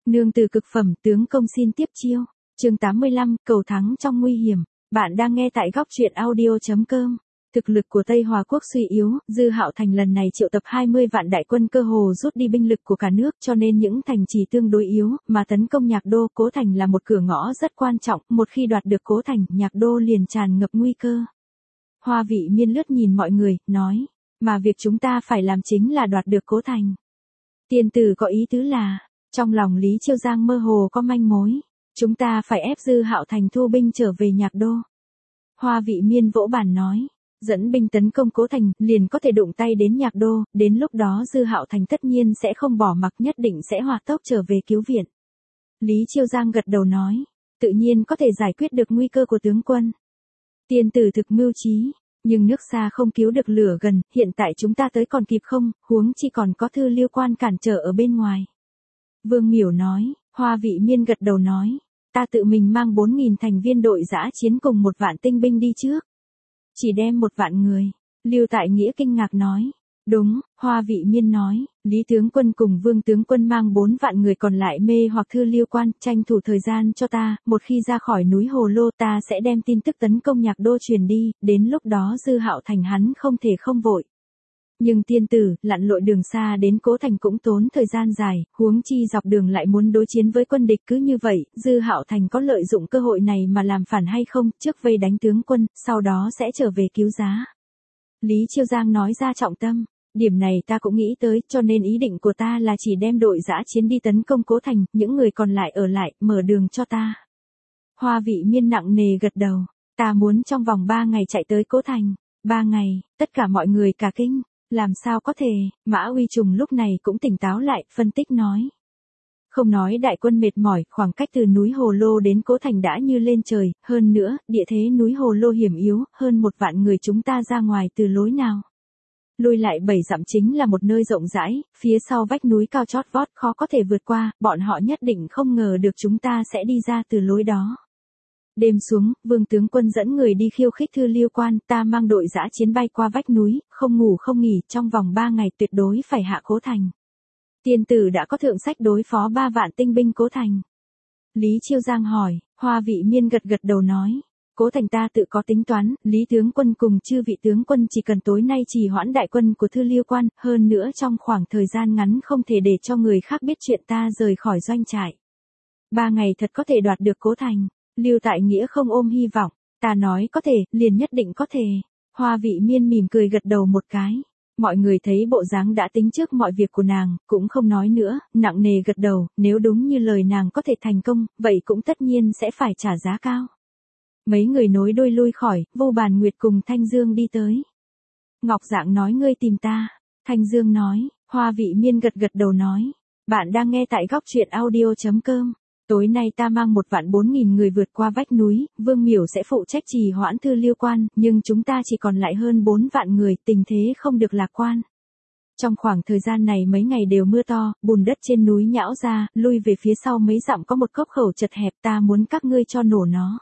Nương từ cực phẩm, tướng công xin tiếp chiêu. Chương 85, cầu thắng trong nguy hiểm. Bạn đang nghe tại góc truyện audio.com. Thực lực của Tây Hòa quốc suy yếu, Dư Hạo Thành lần này triệu tập 20 vạn đại quân cơ hồ rút đi binh lực của cả nước, cho nên những thành trì tương đối yếu, mà tấn công Nhạc Đô, Cố Thành là một cửa ngõ rất quan trọng, một khi đoạt được Cố Thành, Nhạc Đô liền tràn ngập nguy cơ. Hoa Vị Miên lướt nhìn mọi người, nói, mà việc chúng ta phải làm chính là đoạt được Cố Thành. Tiên tử có ý tứ là, trong lòng Lý Chiêu Giang mơ hồ có manh mối, chúng ta phải ép Dư Hạo Thành thu binh trở về Nhạc Đô. Hoa Vị Miên vỗ bàn nói, dẫn binh tấn công Cố Thành, liền có thể đụng tay đến Nhạc Đô, đến lúc đó Dư Hạo Thành tất nhiên sẽ không bỏ mặc, nhất định sẽ hỏa tốc trở về cứu viện. Lý Chiêu Giang gật đầu nói, tự nhiên có thể giải quyết được nguy cơ của tướng quân. Tiên tử thực mưu trí, nhưng nước xa không cứu được lửa gần, hiện tại chúng ta tới còn kịp không, huống chi còn có Thư Liêu Quan cản trở ở bên ngoài. Vương Miểu nói, Hoa Vị Miên gật đầu nói, ta tự mình mang 4.000 thành viên đội dã chiến cùng 1 vạn tinh binh đi trước. Chỉ đem 1 vạn người. Lưu Tại Nghĩa kinh ngạc nói, đúng, Hoa Vị Miên nói, Lý tướng quân cùng Vương tướng quân mang 4 vạn người còn lại mê hoặc Thư Liêu Quan, tranh thủ thời gian cho ta, một khi ra khỏi núi Hồ Lô ta sẽ đem tin tức tấn công Nhạc Đô truyền đi, đến lúc đó Dư Hạo Thành hắn không thể không vội. Nhưng tiên tử, lặn lội đường xa đến Cố Thành cũng tốn thời gian dài, huống chi dọc đường lại muốn đối chiến với quân địch, cứ như vậy, Dư Hạo Thành có lợi dụng cơ hội này mà làm phản hay không, trước vây đánh tướng quân, sau đó sẽ trở về cứu giá. Lý Chiêu Giang nói ra trọng tâm, điểm này ta cũng nghĩ tới, cho nên ý định của ta là chỉ đem đội dã chiến đi tấn công Cố Thành, những người còn lại ở lại, mở đường cho ta. Hoa Vị Miên nặng nề gật đầu, ta muốn trong vòng 3 ngày chạy tới Cố Thành. 3 ngày, tất cả mọi người cả kinh. Làm sao có thể, Mã Uy Trùng lúc này cũng tỉnh táo lại, phân tích nói. Không nói đại quân mệt mỏi, khoảng cách từ núi Hồ Lô đến Cố Thành đã như lên trời, hơn nữa, địa thế núi Hồ Lô hiểm yếu, hơn 1 vạn người chúng ta ra ngoài từ lối nào. Lui lại 7 dặm chính là một nơi rộng rãi, phía sau vách núi cao chót vót khó có thể vượt qua, bọn họ nhất định không ngờ được chúng ta sẽ đi ra từ lối đó. Đêm xuống, Vương tướng quân dẫn người đi khiêu khích Thư Liêu Quan, ta mang đội dã chiến bay qua vách núi, không ngủ không nghỉ, trong vòng 3 ngày tuyệt đối phải hạ Cố Thành. Tiên tử đã có thượng sách đối phó 3 vạn tinh binh Cố Thành. Lý Chiêu Giang hỏi, Hoa Vị Miên gật gật đầu nói, Cố Thành ta tự có tính toán, Lý tướng quân cùng chư vị tướng quân chỉ cần tối nay trì hoãn đại quân của Thư Liêu Quan, hơn nữa trong khoảng thời gian ngắn không thể để cho người khác biết chuyện ta rời khỏi doanh trại. 3 ngày thật có thể đoạt được Cố Thành. Lưu Tại Nghĩa không ôm hy vọng, ta nói có thể, liền nhất định có thể. Hoa Vị Miên mỉm cười gật đầu một cái. Mọi người thấy bộ dáng đã tính trước mọi việc của nàng, cũng không nói nữa, nặng nề gật đầu, nếu đúng như lời nàng có thể thành công, vậy cũng tất nhiên sẽ phải trả giá cao. Mấy người nối đuôi lui khỏi, Vô Bàn Nguyệt cùng Thanh Dương đi tới. Ngọc Dạng nói ngươi tìm ta. Thanh Dương nói, Hoa Vị Miên gật gật đầu nói, bạn đang nghe tại góc truyện audio.com. Tối nay ta mang 1.400.000 người vượt qua vách núi, Vương Miểu sẽ phụ trách trì hoãn Thư Liêu Quan, nhưng chúng ta chỉ còn lại hơn 4 vạn người, tình thế không được lạc quan. Trong khoảng thời gian này mấy ngày đều mưa to, bùn đất trên núi nhão ra, lui về phía sau mấy dặm có một cốc khẩu chật hẹp, ta muốn các ngươi cho nổ nó.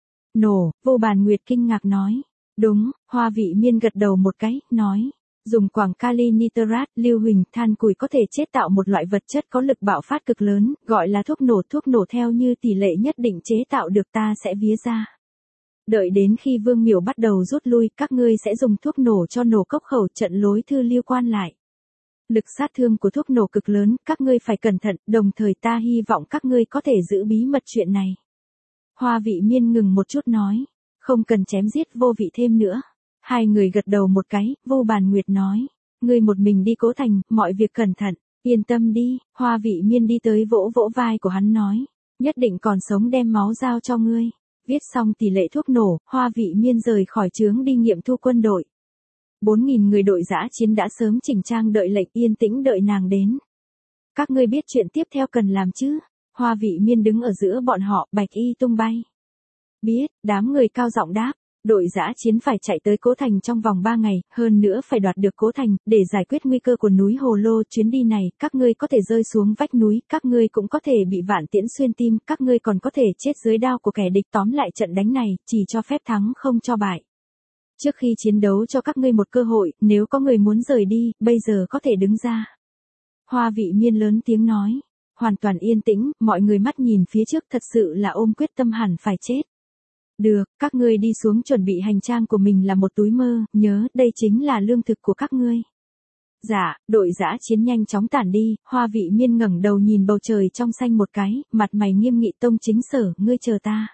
Nổ, Vô Bàn Nguyệt kinh ngạc nói. Đúng, Hoa Vị Miên gật đầu một cái, nói. Dùng quặng kali nitrat, lưu huỳnh, than củi có thể chế tạo một loại vật chất có lực bạo phát cực lớn, gọi là thuốc nổ theo như tỷ lệ nhất định chế tạo được ta sẽ vía ra. Đợi đến khi Vương Miểu bắt đầu rút lui, các ngươi sẽ dùng thuốc nổ cho nổ cốc khẩu trận lối Thư Liêu Quan lại. Lực sát thương của thuốc nổ cực lớn, các ngươi phải cẩn thận, đồng thời ta hy vọng các ngươi có thể giữ bí mật chuyện này. Hoa Vị Miên ngừng một chút nói, không cần chém giết vô vị thêm nữa. Hai người gật đầu một cái, Vô Bàn Nguyệt nói, ngươi một mình đi Cố Thành, mọi việc cẩn thận, yên tâm đi. Hoa Vị Miên đi tới vỗ vỗ vai của hắn nói, nhất định còn sống đem máu giao cho ngươi. Viết xong tỷ lệ thuốc nổ, Hoa Vị Miên rời khỏi trướng đi nghiệm thu quân đội. 4.000 người đội dã chiến đã sớm chỉnh trang đợi lệnh, yên tĩnh đợi nàng đến. Các ngươi biết chuyện tiếp theo cần làm chứ? Hoa Vị Miên đứng ở giữa bọn họ, bạch y tung bay. Biết, đám người cao giọng đáp. Đội dã chiến phải chạy tới Cố Thành trong vòng 3 ngày, hơn nữa phải đoạt được Cố Thành, để giải quyết nguy cơ của núi Hồ Lô. Chuyến đi này, các ngươi có thể rơi xuống vách núi, các ngươi cũng có thể bị vạn tiễn xuyên tim, các ngươi còn có thể chết dưới đao của kẻ địch. Tóm lại trận đánh này, chỉ cho phép thắng không cho bại. Trước khi chiến đấu cho các ngươi một cơ hội, nếu có người muốn rời đi, bây giờ có thể đứng ra. Hoa Vị Miên lớn tiếng nói. Hoàn toàn yên tĩnh, mọi người mắt nhìn phía trước thật sự là ôm quyết tâm hẳn phải chết. Được, các ngươi đi xuống chuẩn bị hành trang của mình là một túi mơ, nhớ, đây chính là lương thực của các ngươi. Dạ, đội dã chiến nhanh chóng tản đi, Hoa Vị Miên ngẩng đầu nhìn bầu trời trong xanh một cái, mặt mày nghiêm nghị tông chính sở, ngươi chờ ta.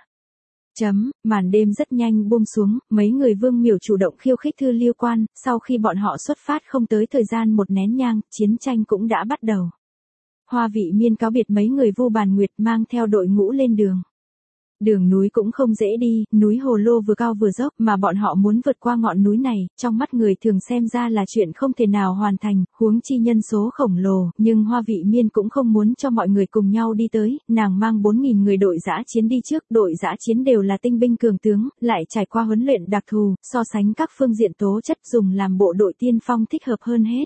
Màn đêm rất nhanh buông xuống, mấy người Vương Miểu chủ động khiêu khích Thư Liêu Quan, sau khi bọn họ xuất phát không tới thời gian một nén nhang, chiến tranh cũng đã bắt đầu. Hoa Vị Miên cáo biệt mấy người Vu Bàn Nguyệt mang theo đội ngũ lên đường. Đường núi cũng không dễ đi, núi Hồ Lô vừa cao vừa dốc mà bọn họ muốn vượt qua ngọn núi này, trong mắt người thường xem ra là chuyện không thể nào hoàn thành, huống chi nhân số khổng lồ, nhưng Hoa Vị Miên cũng không muốn cho mọi người cùng nhau đi tới, nàng mang 4.000 người đội dã chiến đi trước, đội dã chiến đều là tinh binh cường tướng, lại trải qua huấn luyện đặc thù, so sánh các phương diện tố chất dùng làm bộ đội tiên phong thích hợp hơn hết.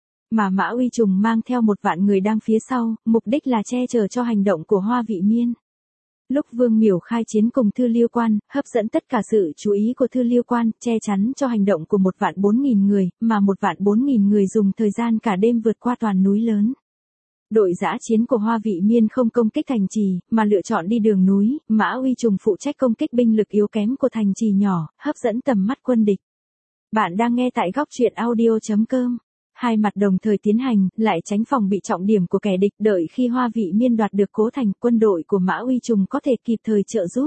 Mà Mã Uy Trùng mang theo 1 vạn người đang phía sau, mục đích là che chở cho hành động của Hoa Vị Miên. Lúc Vương Miểu khai chiến cùng Thư Liêu Quan, hấp dẫn tất cả sự chú ý của Thư Liêu Quan, che chắn cho hành động của 1.400.000 người, mà 1.400.000 người dùng thời gian cả đêm vượt qua toàn núi lớn. Đội dã chiến của Hoa Vị Miên không công kích thành trì, mà lựa chọn đi đường núi, Mã Uy Trùng phụ trách công kích binh lực yếu kém của thành trì nhỏ, hấp dẫn tầm mắt quân địch. Bạn đang nghe tại góc truyện audio.com. Hai mặt đồng thời tiến hành, lại tránh phòng bị trọng điểm của kẻ địch, đợi khi Hoa Vị Miên đoạt được Cố Thành, quân đội của Mã Uy Trùng có thể kịp thời trợ giúp.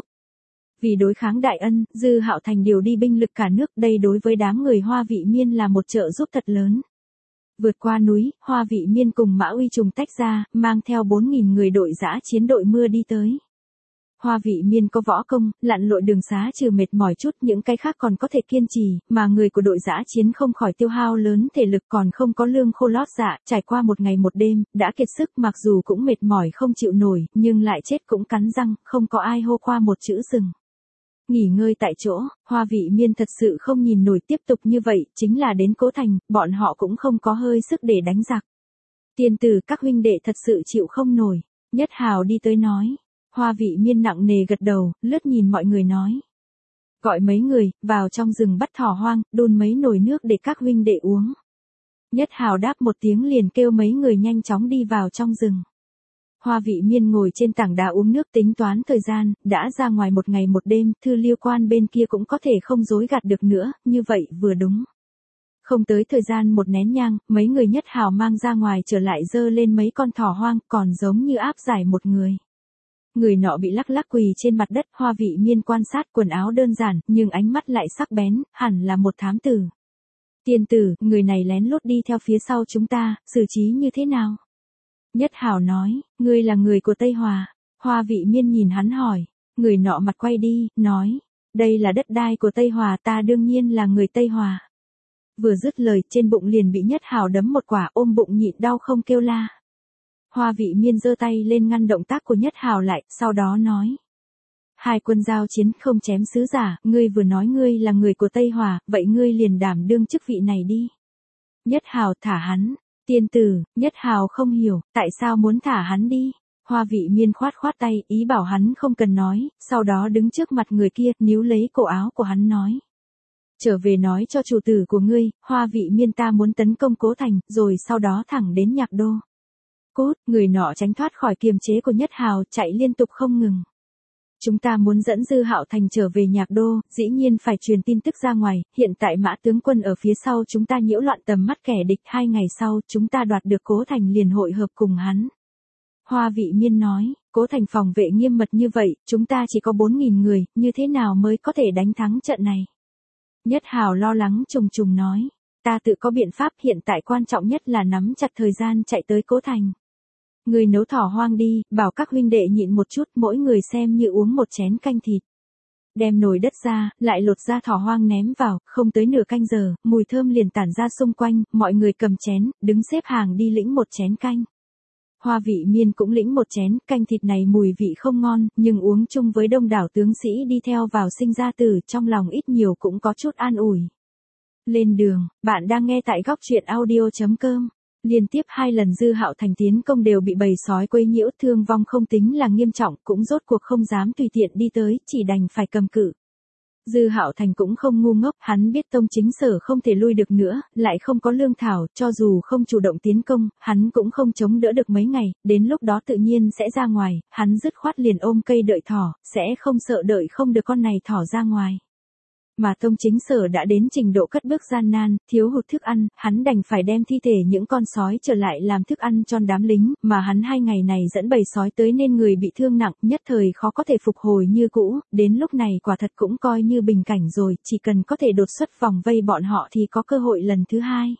Vì đối kháng Đại Ân, Dư Hạo Thành điều đi binh lực cả nước, đây đối với đám người Hoa Vị Miên là một trợ giúp thật lớn. Vượt qua núi, Hoa Vị Miên cùng Mã Uy Trùng tách ra, mang theo 4.000 người đội dã chiến đội mưa đi tới. Hoa Vị Miên có võ công, lặn lội đường xá trừ mệt mỏi chút, những cái khác còn có thể kiên trì, mà người của đội dã chiến không khỏi tiêu hao lớn thể lực, còn không có lương khô lót dạ, trải qua 1 ngày 1 đêm, đã kiệt sức, mặc dù cũng mệt mỏi không chịu nổi, nhưng lại chết cũng cắn răng, không có ai hô qua một chữ dừng. Nghỉ ngơi tại chỗ, Hoa Vị Miên thật sự không nhìn nổi tiếp tục như vậy, chính là đến Cố Thành, bọn họ cũng không có hơi sức để đánh giặc. Tiên tử, các huynh đệ thật sự chịu không nổi. Nhất Hào đi tới nói. Hoa Vị Miên nặng nề gật đầu, lướt nhìn mọi người nói. Gọi mấy người, vào trong rừng bắt thỏ hoang, đun mấy nồi nước để các huynh đệ uống. Nhất Hào đáp một tiếng liền kêu mấy người nhanh chóng đi vào trong rừng. Hoa Vị Miên ngồi trên tảng đá uống nước tính toán thời gian, đã ra ngoài 1 ngày 1 đêm, Thư Liêu Quan bên kia cũng có thể không dối gạt được nữa, như vậy vừa đúng. Không tới thời gian 1 nén nhang, mấy người Nhất Hào mang ra ngoài trở lại dơ lên mấy con thỏ hoang, còn giống như áp giải một người. Người nọ bị lắc lắc quỳ trên mặt đất, Hoa Vị Miên quan sát quần áo đơn giản, nhưng ánh mắt lại sắc bén, hẳn là một thám tử. Tiên tử, người này lén lút đi theo phía sau chúng ta, xử trí như thế nào? Nhất Hào nói, ngươi là người của Tây Hòa. Hoa Vị Miên nhìn hắn hỏi, người nọ mặt quay đi, nói, đây là đất đai của Tây Hòa, ta đương nhiên là người Tây Hòa. Vừa dứt lời, trên bụng liền bị Nhất Hào đấm một quả, ôm bụng nhịn đau không kêu la. Hoa Vị Miên giơ tay lên ngăn động tác của Nhất Hào lại, sau đó nói. Hai quân giao chiến không chém sứ giả, ngươi vừa nói ngươi là người của Tây Hòa, vậy ngươi liền đảm đương chức vị này đi. Nhất Hào thả hắn. Tiên tử, Nhất Hào không hiểu, tại sao muốn thả hắn đi. Hoa Vị Miên khoát khoát tay, ý bảo hắn không cần nói, sau đó đứng trước mặt người kia, níu lấy cổ áo của hắn nói. Trở về nói cho chủ tử của ngươi, Hoa Vị Miên ta muốn tấn công Cố Thành, rồi sau đó thẳng đến Nhạc Đô. Cốt, người nọ tránh thoát khỏi kiềm chế của Nhất Hào, chạy liên tục không ngừng. Chúng ta muốn dẫn Dư Hạo Thành trở về Nhạc Đô, dĩ nhiên phải truyền tin tức ra ngoài, hiện tại Mã tướng quân ở phía sau chúng ta nhiễu loạn tầm mắt kẻ địch, 2 ngày sau, chúng ta đoạt được Cố Thành liền hội hợp cùng hắn. Hoa Vị Miên nói, Cố Thành phòng vệ nghiêm mật như vậy, chúng ta chỉ có 4.000 người, như thế nào mới có thể đánh thắng trận này? Nhất Hào lo lắng trùng trùng nói, ta tự có biện pháp, hiện tại quan trọng nhất là nắm chặt thời gian chạy tới Cố Thành. Người nấu thỏ hoang đi, bảo các huynh đệ nhịn một chút, mỗi người xem như uống một chén canh thịt. Đem nồi đất ra, lại lột ra thỏ hoang ném vào, không tới nửa canh giờ, mùi thơm liền tản ra xung quanh, mọi người cầm chén, đứng xếp hàng đi lĩnh một chén canh. Hoa Vị Miên cũng lĩnh một chén, canh thịt này mùi vị không ngon, nhưng uống chung với đông đảo tướng sĩ đi theo vào sinh ra tử, trong lòng ít nhiều cũng có chút an ủi. Lên đường, bạn đang nghe tại góc truyện audio.com. Liên tiếp 2 lần Dư Hạo Thành tiến công đều bị bầy sói quấy nhiễu, thương vong không tính là nghiêm trọng, cũng rốt cuộc không dám tùy tiện đi tới, chỉ đành phải cầm cự. Dư Hạo Thành cũng không ngu ngốc, hắn biết Tông Chính Sở không thể lui được nữa, lại không có lương thảo, cho dù không chủ động tiến công, hắn cũng không chống đỡ được mấy ngày, đến lúc đó tự nhiên sẽ ra ngoài, hắn dứt khoát liền ôm cây đợi thỏ, sẽ không sợ đợi không được con này thỏ ra ngoài. Mà Tông Chính Sở đã đến trình độ cất bước gian nan, thiếu hụt thức ăn, hắn đành phải đem thi thể những con sói trở lại làm thức ăn cho đám lính, mà hắn 2 ngày này dẫn bầy sói tới nên người bị thương nặng, nhất thời khó có thể phục hồi như cũ, đến lúc này quả thật cũng coi như bình cảnh rồi, chỉ cần có thể đột xuất vòng vây bọn họ thì có cơ hội lần thứ 2.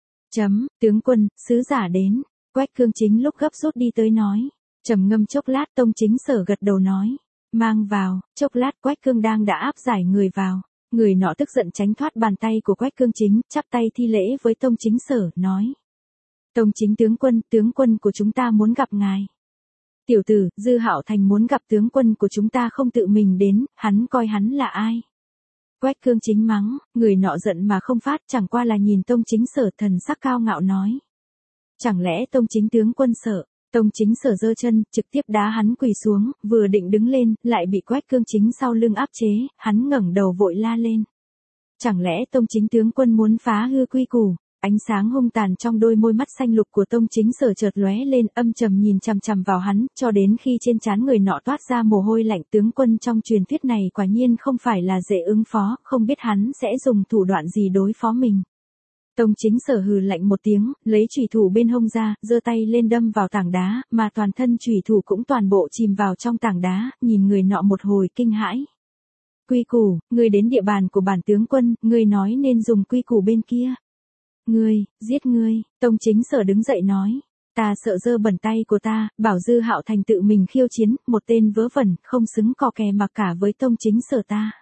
Tướng quân, sứ giả đến. Quách Cương Chính lúc gấp rút đi tới nói. Trầm ngâm chốc lát Tông Chính Sở gật đầu nói. Mang vào, chốc lát Quách Cương đang đã áp giải người vào. Người nọ tức giận tránh thoát bàn tay của Quách Cương Chính, chắp tay thi lễ với Tông Chính Sở, nói. Tông Chính tướng quân của chúng ta muốn gặp ngài. Tiểu tử, Dư Hạo Thành muốn gặp tướng quân của chúng ta không tự mình đến, hắn coi hắn là ai? Quách Cương Chính mắng, người nọ giận mà không phát, chẳng qua là nhìn Tông Chính Sở thần sắc cao ngạo nói. Chẳng lẽ Tông Chính tướng quân sợ? Tông Chính Sở giơ chân, trực tiếp đá hắn quỳ xuống, vừa định đứng lên, lại bị Quách Cương Chính sau lưng áp chế, hắn ngẩng đầu vội la lên. Chẳng lẽ Tông Chính tướng quân muốn phá hư quy củ? Ánh sáng hung tàn trong đôi môi mắt xanh lục của Tông Chính Sở chợt lóe lên, âm trầm nhìn chằm chằm vào hắn, cho đến khi trên trán người nọ toát ra mồ hôi lạnh. Tướng quân trong truyền thuyết này quả nhiên không phải là dễ ứng phó, không biết hắn sẽ dùng thủ đoạn gì đối phó mình. Tông Chính Sở hừ lạnh một tiếng, lấy chủy thủ bên hông ra, giơ tay lên đâm vào tảng đá, mà toàn thân chủy thủ cũng toàn bộ chìm vào trong tảng đá, nhìn người nọ một hồi kinh hãi. Quy củ, ngươi đến địa bàn của bản tướng quân, ngươi nói nên dùng quy củ bên kia. Giết ngươi, Tông Chính Sở đứng dậy nói. Ta sợ dơ bẩn tay của ta, bảo Dư Hạo Thành tự mình khiêu chiến, một tên vớ vẩn, không xứng cò kè mà cả với Tông Chính Sở ta.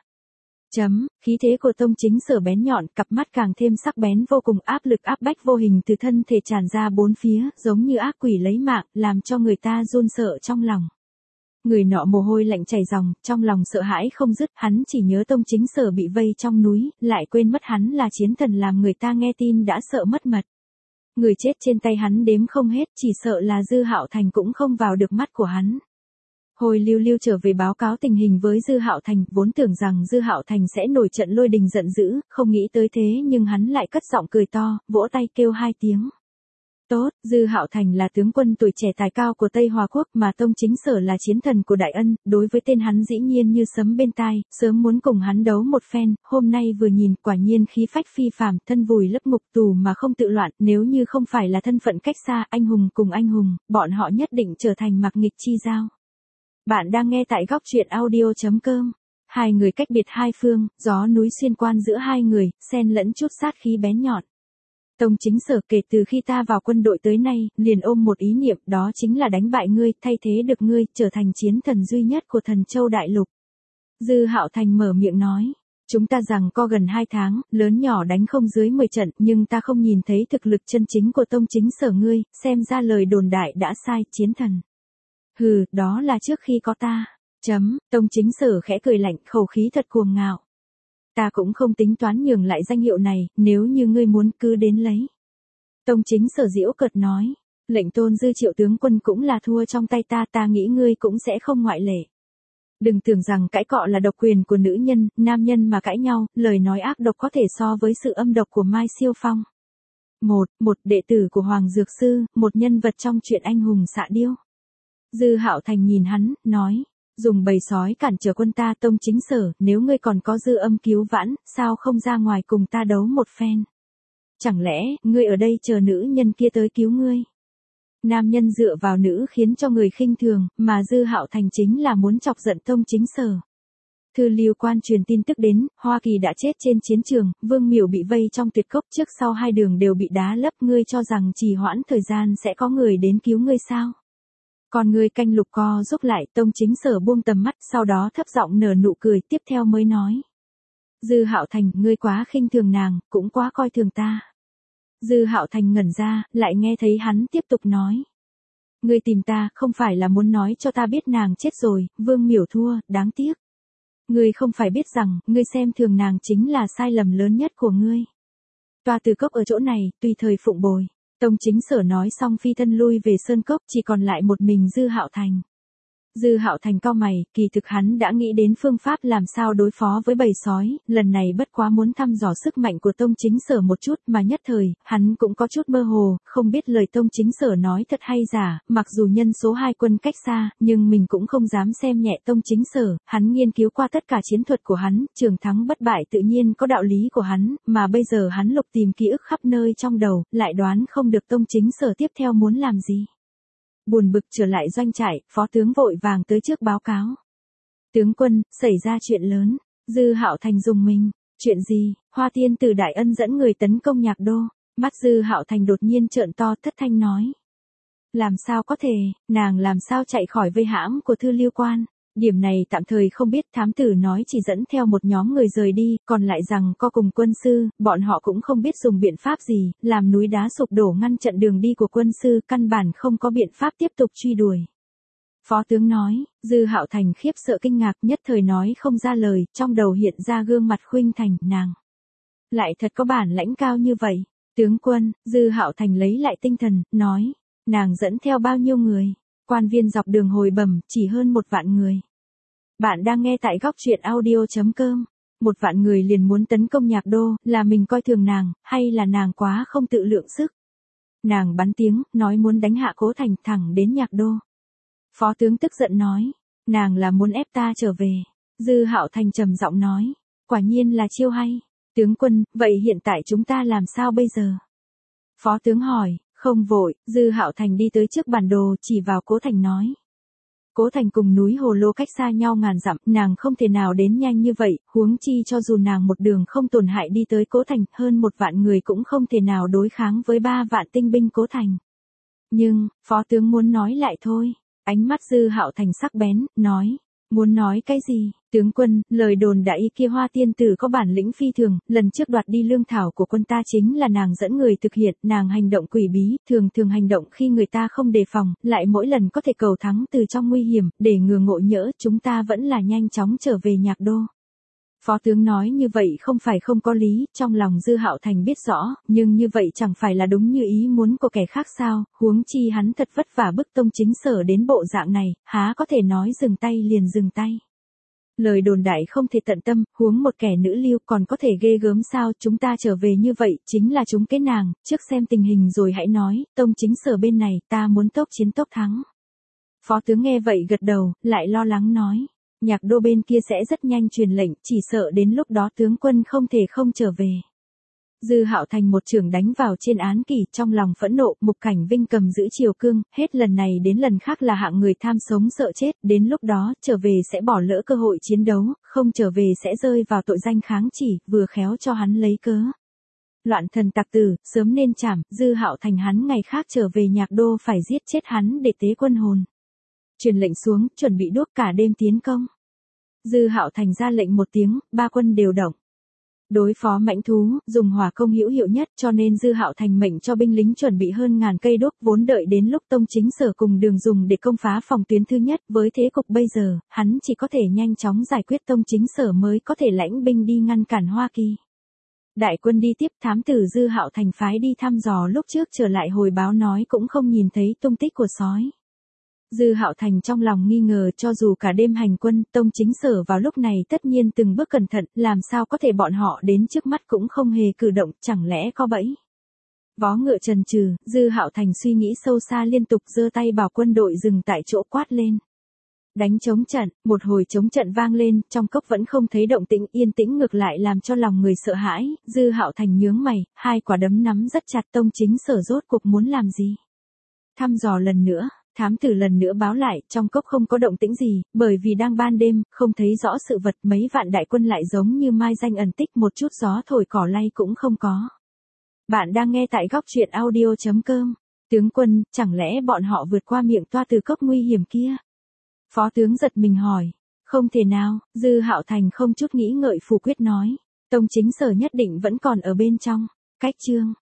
Khí thế của Tông Chính Sở bén nhọn, cặp mắt càng thêm sắc bén vô cùng, áp lực áp bách vô hình từ thân thể tràn ra bốn phía, giống như ác quỷ lấy mạng, làm cho người ta run sợ trong lòng. Người nọ mồ hôi lạnh chảy ròng, trong lòng sợ hãi không dứt, hắn chỉ nhớ Tông Chính Sở bị vây trong núi, lại quên mất hắn là chiến thần, làm người ta nghe tin đã sợ mất mật. Người chết trên tay hắn đếm không hết, chỉ sợ là Dư Hạo Thành cũng không vào được mắt của hắn. Hồi lưu lưu trở về báo cáo tình hình với Dư Hạo Thành, vốn tưởng rằng Dư Hạo Thành sẽ nổi trận lôi đình giận dữ, không nghĩ tới thế nhưng hắn lại cất giọng cười to, vỗ tay kêu 2 tiếng. Tốt, Dư Hạo Thành là tướng quân tuổi trẻ tài cao của Tây Hòa Quốc, mà Tông Chính Sở là chiến thần của Đại Ân, đối với tên hắn dĩ nhiên như sấm bên tai, sớm muốn cùng hắn đấu một phen, hôm nay vừa nhìn quả nhiên khí phách phi phàm, thân vùi lấp ngục tù mà không tự loạn, nếu như không phải là thân phận cách xa, anh hùng cùng anh hùng, bọn họ nhất định trở thành mặc nghịch chi giao. Bạn đang nghe tại góc truyện audio.com. Hai người cách biệt hai phương, gió núi xuyên quan giữa hai người, xen lẫn chút sát khí bén nhọn. Tông Chính Sở, kể từ khi ta vào quân đội tới nay, liền ôm một ý niệm, đó chính là đánh bại ngươi, thay thế được ngươi, trở thành chiến thần duy nhất của Thần Châu Đại Lục. Dư Hạo Thành mở miệng nói. Chúng ta rằng co gần 2 tháng, lớn nhỏ đánh không dưới 10 trận, nhưng ta không nhìn thấy thực lực chân chính của Tông Chính Sở ngươi, xem ra lời đồn đại đã sai, chiến thần. Hừ, đó là trước khi có ta. Tông Chính Sở khẽ cười lạnh, khẩu khí thật cuồng ngạo. Ta cũng không tính toán nhường lại danh hiệu này, nếu như ngươi muốn cứ đến lấy. Tông Chính Sở giễu cợt nói, lệnh tôn Dư Triệu tướng quân cũng là thua trong tay ta, ta nghĩ ngươi cũng sẽ không ngoại lệ. Đừng tưởng rằng cãi cọ là độc quyền của nữ nhân, nam nhân mà cãi nhau, lời nói ác độc có thể so với sự âm độc của Mai Siêu Phong. Một đệ tử của Hoàng Dược Sư, một nhân vật trong truyện anh hùng xạ điêu. Dư Hạo Thành nhìn hắn, nói, dùng bầy sói cản trở quân ta. Tông Chính Sở, nếu ngươi còn có dư âm cứu vãn, sao không ra ngoài cùng ta đấu một phen? Chẳng lẽ, ngươi ở đây chờ nữ nhân kia tới cứu ngươi? Nam nhân dựa vào nữ khiến cho người khinh thường, mà Dư Hạo Thành chính là muốn chọc giận Tông Chính Sở. Thư Lưu Quan truyền tin tức đến, Hoa Kỳ đã chết trên chiến trường, Vương Miểu bị vây trong tuyệt cốc, trước sau hai đường đều bị đá lấp, ngươi cho rằng trì hoãn thời gian sẽ có người đến cứu ngươi sao? Còn người canh lục co giúp lại, Tông Chính Sở buông tầm mắt, sau đó thấp giọng nở nụ cười, tiếp theo mới nói. Dư Hạo Thành, ngươi quá khinh thường nàng, cũng quá coi thường ta. Dư Hạo Thành ngẩn ra, lại nghe thấy hắn tiếp tục nói. Ngươi tìm ta, không phải là muốn nói cho ta biết nàng chết rồi, Vương Miểu thua, đáng tiếc. Ngươi không phải biết rằng, ngươi xem thường nàng chính là sai lầm lớn nhất của ngươi. Toa Từ Cốc ở chỗ này, tùy thời phụng bồi. Tông Chính Sở nói xong phi thân lui về sơn cốc, chỉ còn lại một mình Dư Hạo Thành. Dư Hạo Thành cau mày, kỳ thực hắn đã nghĩ đến phương pháp làm sao đối phó với bầy sói, lần này bất quá muốn thăm dò sức mạnh của Tông Chính Sở một chút mà nhất thời, hắn cũng có chút mơ hồ, không biết lời Tông Chính Sở nói thật hay giả, mặc dù nhân số 2 quân cách xa, nhưng mình cũng không dám xem nhẹ Tông Chính Sở, hắn nghiên cứu qua tất cả chiến thuật của hắn, trường thắng bất bại tự nhiên có đạo lý của hắn, mà bây giờ hắn lục tìm ký ức khắp nơi trong đầu, lại đoán không được Tông Chính Sở tiếp theo muốn làm gì. Buồn bực trở lại doanh trại, phó tướng vội vàng tới trước báo cáo. Tướng quân, xảy ra chuyện lớn. Dư Hạo Thành rùng mình. Chuyện gì? Hoa Tiên Tử Đại Ân dẫn người tấn công Nhạc Đô. Mắt Dư Hạo Thành đột nhiên trợn to, thất thanh nói. Làm sao có thể, nàng làm sao chạy khỏi vây hãm của Thư Liêu Quan. Điểm này tạm thời không biết, thám tử nói chỉ dẫn theo một nhóm người rời đi, còn lại rằng có cùng quân sư, bọn họ cũng không biết dùng biện pháp gì, làm núi đá sụp đổ ngăn chặn đường đi của quân sư, căn bản không có biện pháp tiếp tục truy đuổi. Phó tướng nói, Dư Hạo Thành khiếp sợ kinh ngạc, nhất thời nói không ra lời, trong đầu hiện ra gương mặt khuynh thành, nàng lại thật có bản lãnh cao như vậy. Tướng quân, Dư Hạo Thành lấy lại tinh thần, nói, nàng dẫn theo bao nhiêu người? Quan viên dọc đường hồi bẩm, chỉ hơn 1 vạn người. Bạn đang nghe tại góc truyện audio.com. 1 vạn người liền muốn tấn công Nhạc Đô, là mình coi thường nàng, hay là nàng quá không tự lượng sức? Nàng bắn tiếng, nói muốn đánh hạ Cố Thành thẳng đến Nhạc Đô. Phó tướng tức giận nói, nàng là muốn ép ta trở về. Dư Hạo Thành trầm giọng nói, quả nhiên là chiêu hay. Tướng quân, vậy hiện tại chúng ta làm sao bây giờ? Phó tướng hỏi, không vội. Dư Hạo Thành đi tới trước bản đồ, chỉ vào Cố Thành nói. Cố Thành cùng núi Hồ Lô cách xa nhau ngàn dặm, nàng không thể nào đến nhanh như vậy, huống chi cho dù nàng một đường không tổn hại đi tới Cố Thành, hơn 1 vạn người cũng không thể nào đối kháng với 3 vạn tinh binh Cố Thành. Nhưng, phó tướng muốn nói lại thôi. Ánh mắt Dư Hạo Thành sắc bén, nói, muốn nói cái gì? Tướng quân, lời đồn đại kia Hoa Tiên Tử có bản lĩnh phi thường, lần trước đoạt đi lương thảo của quân ta chính là nàng dẫn người thực hiện, nàng hành động quỷ bí, thường hành động khi người ta không đề phòng, lại mỗi lần có thể cầu thắng từ trong nguy hiểm, để ngừa ngộ nhỡ, chúng ta vẫn là nhanh chóng trở về Nhạc Đô. Phó tướng nói như vậy không phải không có lý, trong lòng Dư Hạo Thành biết rõ, nhưng như vậy chẳng phải là đúng như ý muốn của kẻ khác sao, huống chi hắn thật vất vả bức Tông Chính Sở đến bộ dạng này, há có thể nói dừng tay liền dừng tay. Lời đồn đại không thể tận tâm, huống một kẻ nữ lưu còn có thể ghê gớm sao, chúng ta trở về như vậy, chính là chúng cái nàng, trước xem tình hình rồi hãy nói, Tông Chính Sở bên này, ta muốn tốc chiến tốc thắng. Phó tướng nghe vậy gật đầu, lại lo lắng nói. Nhạc Đô bên kia sẽ rất nhanh truyền lệnh, chỉ sợ đến lúc đó tướng quân không thể không trở về. Dư Hạo Thành một chưởng đánh vào trên án kỷ, trong lòng phẫn nộ, Mục Cảnh Vinh cầm giữ triều cương, hết lần này đến lần khác là hạng người tham sống sợ chết, đến lúc đó, trở về sẽ bỏ lỡ cơ hội chiến đấu, không trở về sẽ rơi vào tội danh kháng chỉ, vừa khéo cho hắn lấy cớ. Loạn thần tặc tử, sớm nên trảm, Dư Hạo Thành hắn ngày khác trở về Nhạc Đô phải giết chết hắn để tế quân hồn. Truyền lệnh xuống, chuẩn bị đuốc cả đêm tiến công. Dư Hạo Thành ra lệnh một tiếng, 3 quân đều động. Đối phó mãnh thú, dùng hỏa công hữu hiệu nhất, cho nên Dư Hạo Thành mệnh cho binh lính chuẩn bị hơn 1000 cây đuốc, vốn đợi đến lúc Tông Chính Sở cùng đường dùng để công phá phòng tuyến thứ nhất, với thế cục bây giờ, hắn chỉ có thể nhanh chóng giải quyết Tông Chính Sở mới có thể lãnh binh đi ngăn cản Hoa Kỳ. Đại quân đi tiếp, thám tử Dư Hạo Thành phái đi thăm dò lúc trước trở lại hồi báo nói cũng không nhìn thấy tung tích của sói. Dư Hạo Thành trong lòng nghi ngờ, cho dù cả đêm hành quân, Tông Chính Sở vào lúc này tất nhiên từng bước cẩn thận, làm sao có thể bọn họ đến trước mắt cũng không hề cử động, chẳng lẽ có bẫy. Vó ngựa trần trừ, Dư Hạo Thành suy nghĩ sâu xa liên tục giơ tay bảo quân đội dừng tại chỗ quát lên. Đánh chống trận, một hồi chống trận vang lên, trong cốc vẫn không thấy động tĩnh, yên tĩnh ngược lại làm cho lòng người sợ hãi, Dư Hạo Thành nhướng mày, 2 quả đấm nắm rất chặt. Tông Chính Sở rốt cuộc muốn làm gì? Thăm dò lần nữa. Thám tử lần nữa báo lại, trong cốc không có động tĩnh gì, bởi vì đang ban đêm, không thấy rõ sự vật, mấy vạn đại quân lại giống như mai danh ẩn tích, một chút gió thổi cỏ lay cũng không có. Bạn đang nghe tại góc truyện audio.com. Tướng quân, chẳng lẽ bọn họ vượt qua miệng toa từ cốc nguy hiểm kia? Phó tướng giật mình hỏi. Không thể nào, Dư Hạo Thành không chút nghĩ ngợi phủ quyết nói. Tông Chính Sở nhất định vẫn còn ở bên trong. Cách chương.